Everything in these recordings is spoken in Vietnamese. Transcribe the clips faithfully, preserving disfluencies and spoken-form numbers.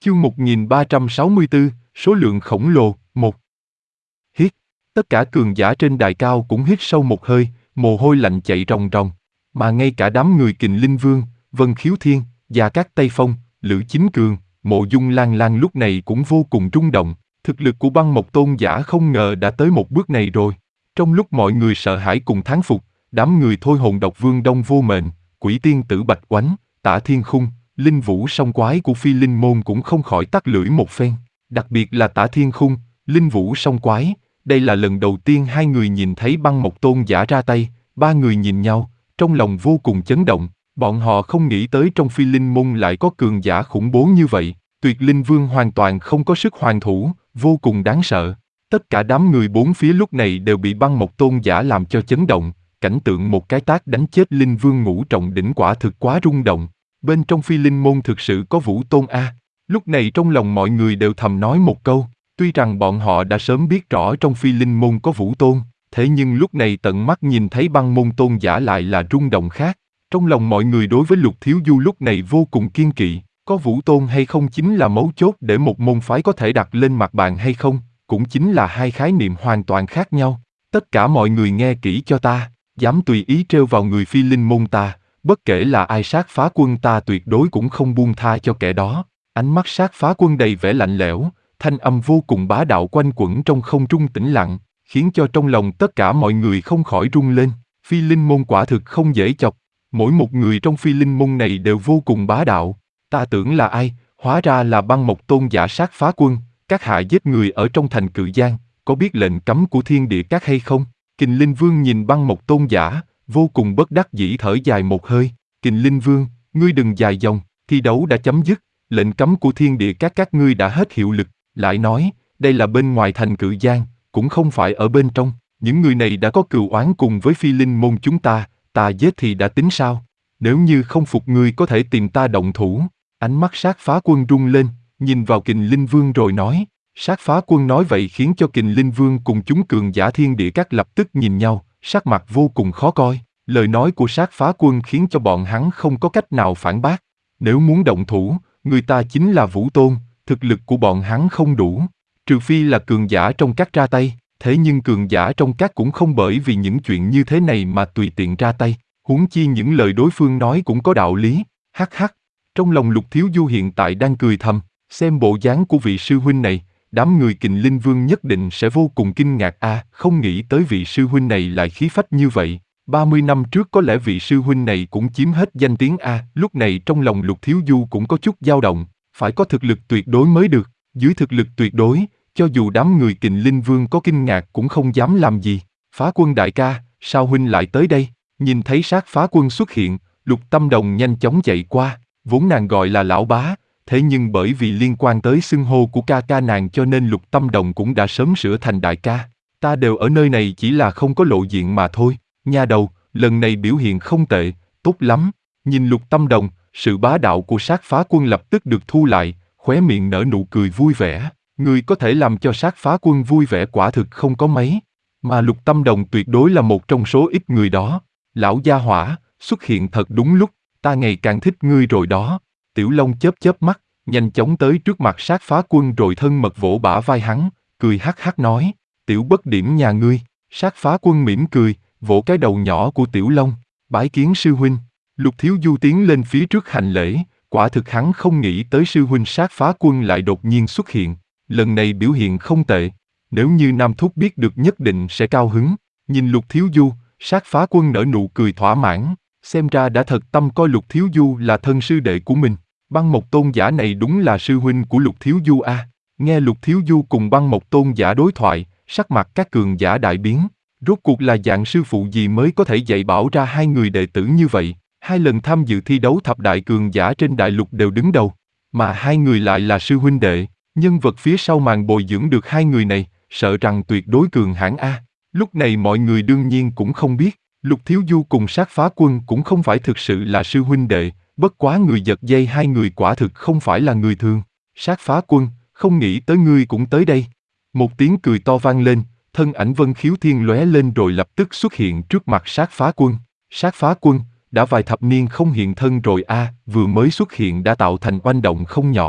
Chương một nghìn ba trăm sáu mươi tư, số lượng khổng lồ, một. Hít. Tất cả cường giả trên đài cao cũng hít sâu một hơi, mồ hôi lạnh chạy ròng ròng. Mà ngay cả đám người Kình Linh Vương, Vân Khiếu Thiên, Gia Cát Tây Phong, Lữ Chính Cường, Mộ Dung Lan Lan lúc này cũng vô cùng rung động. Thực lực của Băng Mộc Tôn giả không ngờ đã tới một bước này rồi. Trong lúc mọi người sợ hãi cùng thán phục, đám người Thôi Hồn Độc Vương Đông Vô Mệnh, Quỷ Tiên Tử Bạch Oánh, Tả Thiên Khung, Linh Vũ Song Quái của Phi Linh Môn cũng không khỏi tắc lưỡi một phen. Đặc biệt là Tả Thiên Khung, Linh Vũ Song Quái, đây là lần đầu tiên hai người nhìn thấy Băng Mộc Tôn giả ra tay. Ba người nhìn nhau, trong lòng vô cùng chấn động. Bọn họ không nghĩ tới trong Phi Linh Môn lại có cường giả khủng bố như vậy. Tuyệt Linh Vương hoàn toàn không có sức hoàn thủ, vô cùng đáng sợ. Tất cả đám người bốn phía lúc này đều bị Băng Mộc Tôn giả làm cho chấn động. Cảnh tượng một cái tát đánh chết Linh Vương ngũ trọng đỉnh quả thực quá rung động. Bên trong Phi Linh Môn thực sự có Vũ Tôn a. Lúc này trong lòng mọi người đều thầm nói một câu. Tuy rằng bọn họ đã sớm biết rõ trong Phi Linh Môn có Vũ Tôn, thế nhưng lúc này tận mắt nhìn thấy Băng Môn Tôn giả lại là rung động khác. Trong lòng mọi người đối với Lục Thiếu Du lúc này vô cùng kiên kỵ. Có Vũ Tôn hay không chính là mấu chốt để một môn phái có thể đặt lên mặt bàn hay không, cũng chính là hai khái niệm hoàn toàn khác nhau. Tất cả mọi người nghe kỹ cho ta, dám tùy ý trêu vào người Phi Linh Môn ta, bất kể là ai sát phá quân ta tuyệt đối cũng không buông tha cho kẻ đó. Ánh mắt sát phá quân đầy vẻ lạnh lẽo, thanh âm vô cùng bá đạo quanh quẩn trong không trung tĩnh lặng, khiến cho trong lòng tất cả mọi người không khỏi rung lên. Phi Linh Môn quả thực không dễ chọc, mỗi một người trong Phi Linh Môn này đều vô cùng bá đạo. Ta tưởng là ai, hóa ra là Băng Mộc Tôn giả sát phá quân, các hạ giết người ở trong thành Cự Giang, có biết lệnh cấm của Thiên Địa Các hay không? Kình Linh Vương nhìn Băng Mộc Tôn giả, vô cùng bất đắc dĩ thở dài một hơi. Kình Linh Vương, ngươi đừng dài dòng, thi đấu đã chấm dứt, lệnh cấm của Thiên Địa Các các ngươi đã hết hiệu lực. Lại nói, đây là bên ngoài thành Cự Giang, cũng không phải ở bên trong. Những người này đã có cừu oán cùng với Phi Linh Môn chúng ta, ta giết thì đã tính sao? Nếu như không phục ngươi có thể tìm ta động thủ. Ánh mắt sát phá quân rung lên, nhìn vào Kình Linh Vương rồi nói. Sát phá quân nói vậy khiến cho Kình Linh Vương cùng chúng cường giả Thiên Địa Các lập tức nhìn nhau, sắc mặt vô cùng khó coi. Lời nói của sát phá quân khiến cho bọn hắn không có cách nào phản bác. Nếu muốn động thủ, người ta chính là Vũ Tôn, thực lực của bọn hắn không đủ. Trừ phi là cường giả trong các ra tay, thế nhưng cường giả trong các cũng không bởi vì những chuyện như thế này mà tùy tiện ra tay. Huống chi những lời đối phương nói cũng có đạo lý. Hắc hắc. Trong lòng Lục Thiếu Du hiện tại đang cười thầm, xem bộ dáng của vị sư huynh này, đám người Kình Linh Vương nhất định sẽ vô cùng kinh ngạc a, à, không nghĩ tới vị sư huynh này lại khí phách như vậy. ba mươi năm trước có lẽ vị sư huynh này cũng chiếm hết danh tiếng a, à, lúc này trong lòng Lục Thiếu Du cũng có chút dao động, phải có thực lực tuyệt đối mới được, dưới thực lực tuyệt đối, cho dù đám người Kình Linh Vương có kinh ngạc cũng không dám làm gì. Phá Quân đại ca, sao huynh lại tới đây? Nhìn thấy sát phá quân xuất hiện, Lục Tâm Đồng nhanh chóng chạy qua. Vốn nàng gọi là lão bá, thế nhưng bởi vì liên quan tới xưng hô của ca ca nàng cho nên Lục Tâm Đồng cũng đã sớm sửa thành đại ca. Ta đều ở nơi này chỉ là không có lộ diện mà thôi. Nha đầu, lần này biểu hiện không tệ, tốt lắm. Nhìn Lục Tâm Đồng, sự bá đạo của sát phá quân lập tức được thu lại, khóe miệng nở nụ cười vui vẻ. Người có thể làm cho sát phá quân vui vẻ quả thực không có mấy. Mà Lục Tâm Đồng tuyệt đối là một trong số ít người đó. Lão gia hỏa, xuất hiện thật đúng lúc. Ta ngày càng thích ngươi rồi đó. Tiểu Long chớp chớp mắt, nhanh chóng tới trước mặt sát phá quân rồi thân mật vỗ bả vai hắn, cười hắc hắc nói, tiểu bất điểm nhà ngươi. Sát phá quân mỉm cười, vỗ cái đầu nhỏ của Tiểu Long, bái kiến sư huynh. Lục Thiếu Du tiến lên phía trước hành lễ, quả thực hắn không nghĩ tới sư huynh sát phá quân lại đột nhiên xuất hiện. Lần này biểu hiện không tệ, nếu như Nam Thúc biết được nhất định sẽ cao hứng. Nhìn Lục Thiếu Du, sát phá quân nở nụ cười thỏa mãn. Xem ra đã thật tâm coi Lục Thiếu Du là thân sư đệ của mình. Băng Mộc Tôn giả này đúng là sư huynh của Lục Thiếu Du a. À. Nghe Lục Thiếu Du cùng Băng Mộc Tôn giả đối thoại, sắc mặt các cường giả đại biến. Rốt cuộc là dạng sư phụ gì mới có thể dạy bảo ra hai người đệ tử như vậy. Hai lần tham dự thi đấu thập đại cường giả trên đại lục đều đứng đầu. Mà hai người lại là sư huynh đệ. Nhân vật phía sau màn bồi dưỡng được hai người này, sợ rằng tuyệt đối cường hãn a. À. Lúc này mọi người đương nhiên cũng không biết. Lục Thiếu Du cùng sát phá quân cũng không phải thực sự là sư huynh đệ, bất quá người giật dây hai người quả thực không phải là người thường. Sát phá quân, không nghĩ tới ngươi cũng tới đây. Một tiếng cười to vang lên, thân ảnh Vân Khiếu Thiên lóe lên rồi lập tức xuất hiện trước mặt sát phá quân. Sát phá quân, đã vài thập niên không hiện thân rồi a, à, vừa mới xuất hiện đã tạo thành oanh động không nhỏ.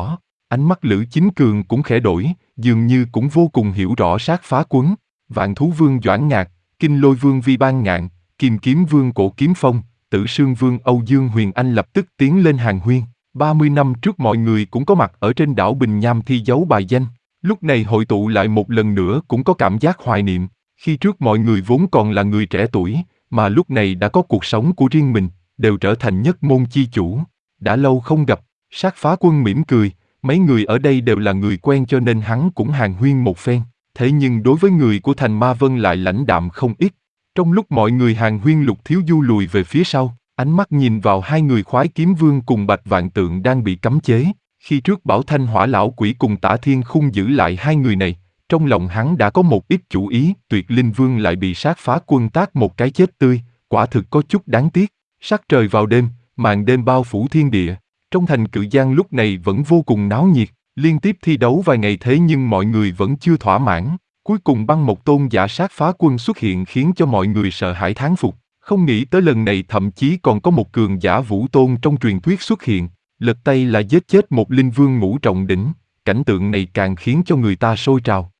Ánh mắt Lữ Chính Cường cũng khẽ đổi, dường như cũng vô cùng hiểu rõ sát phá quấn. Vạn Thú Vương Doãn Ngạc, Kinh Lôi Vương Vi Ban Ngạn, Kim Kiếm Vương Cổ Kiếm Phong, Tử Sương Vương Âu Dương Huyền Anh lập tức tiến lên hàng huyên. ba mươi năm trước mọi người cũng có mặt ở trên đảo Bình Nham thi dấu bài danh. Lúc này hội tụ lại một lần nữa cũng có cảm giác hoài niệm. Khi trước mọi người vốn còn là người trẻ tuổi, mà lúc này đã có cuộc sống của riêng mình, đều trở thành nhất môn chi chủ. Đã lâu không gặp, sát phá quân mỉm cười, mấy người ở đây đều là người quen cho nên hắn cũng hàn huyên một phen. Thế nhưng đối với người của thành Ma Vân lại lãnh đạm không ít. Trong lúc mọi người hàn huyên Lục Thiếu Du lùi về phía sau, ánh mắt nhìn vào hai người Khoái Kiếm Vương cùng Bạch Vạn Tượng đang bị cấm chế. Khi trước Bảo Thanh Hỏa Lão Quỷ cùng Tả Thiên Khung giữ lại hai người này, trong lòng hắn đã có một ít chủ ý. Tuyệt Linh Vương lại bị sát phá quân tác một cái chết tươi, quả thực có chút đáng tiếc. Sắc trời vào đêm, màn đêm bao phủ thiên địa. Trong thành Cự Giang lúc này vẫn vô cùng náo nhiệt, liên tiếp thi đấu vài ngày thế nhưng mọi người vẫn chưa thỏa mãn. Cuối cùng băng một tôn giả sát phá quân xuất hiện khiến cho mọi người sợ hãi thán phục. Không nghĩ tới lần này thậm chí còn có một cường giả vũ tôn trong truyền thuyết xuất hiện. Lật tay là giết chết một linh vương ngũ trọng đỉnh, cảnh tượng này càng khiến cho người ta sôi trào.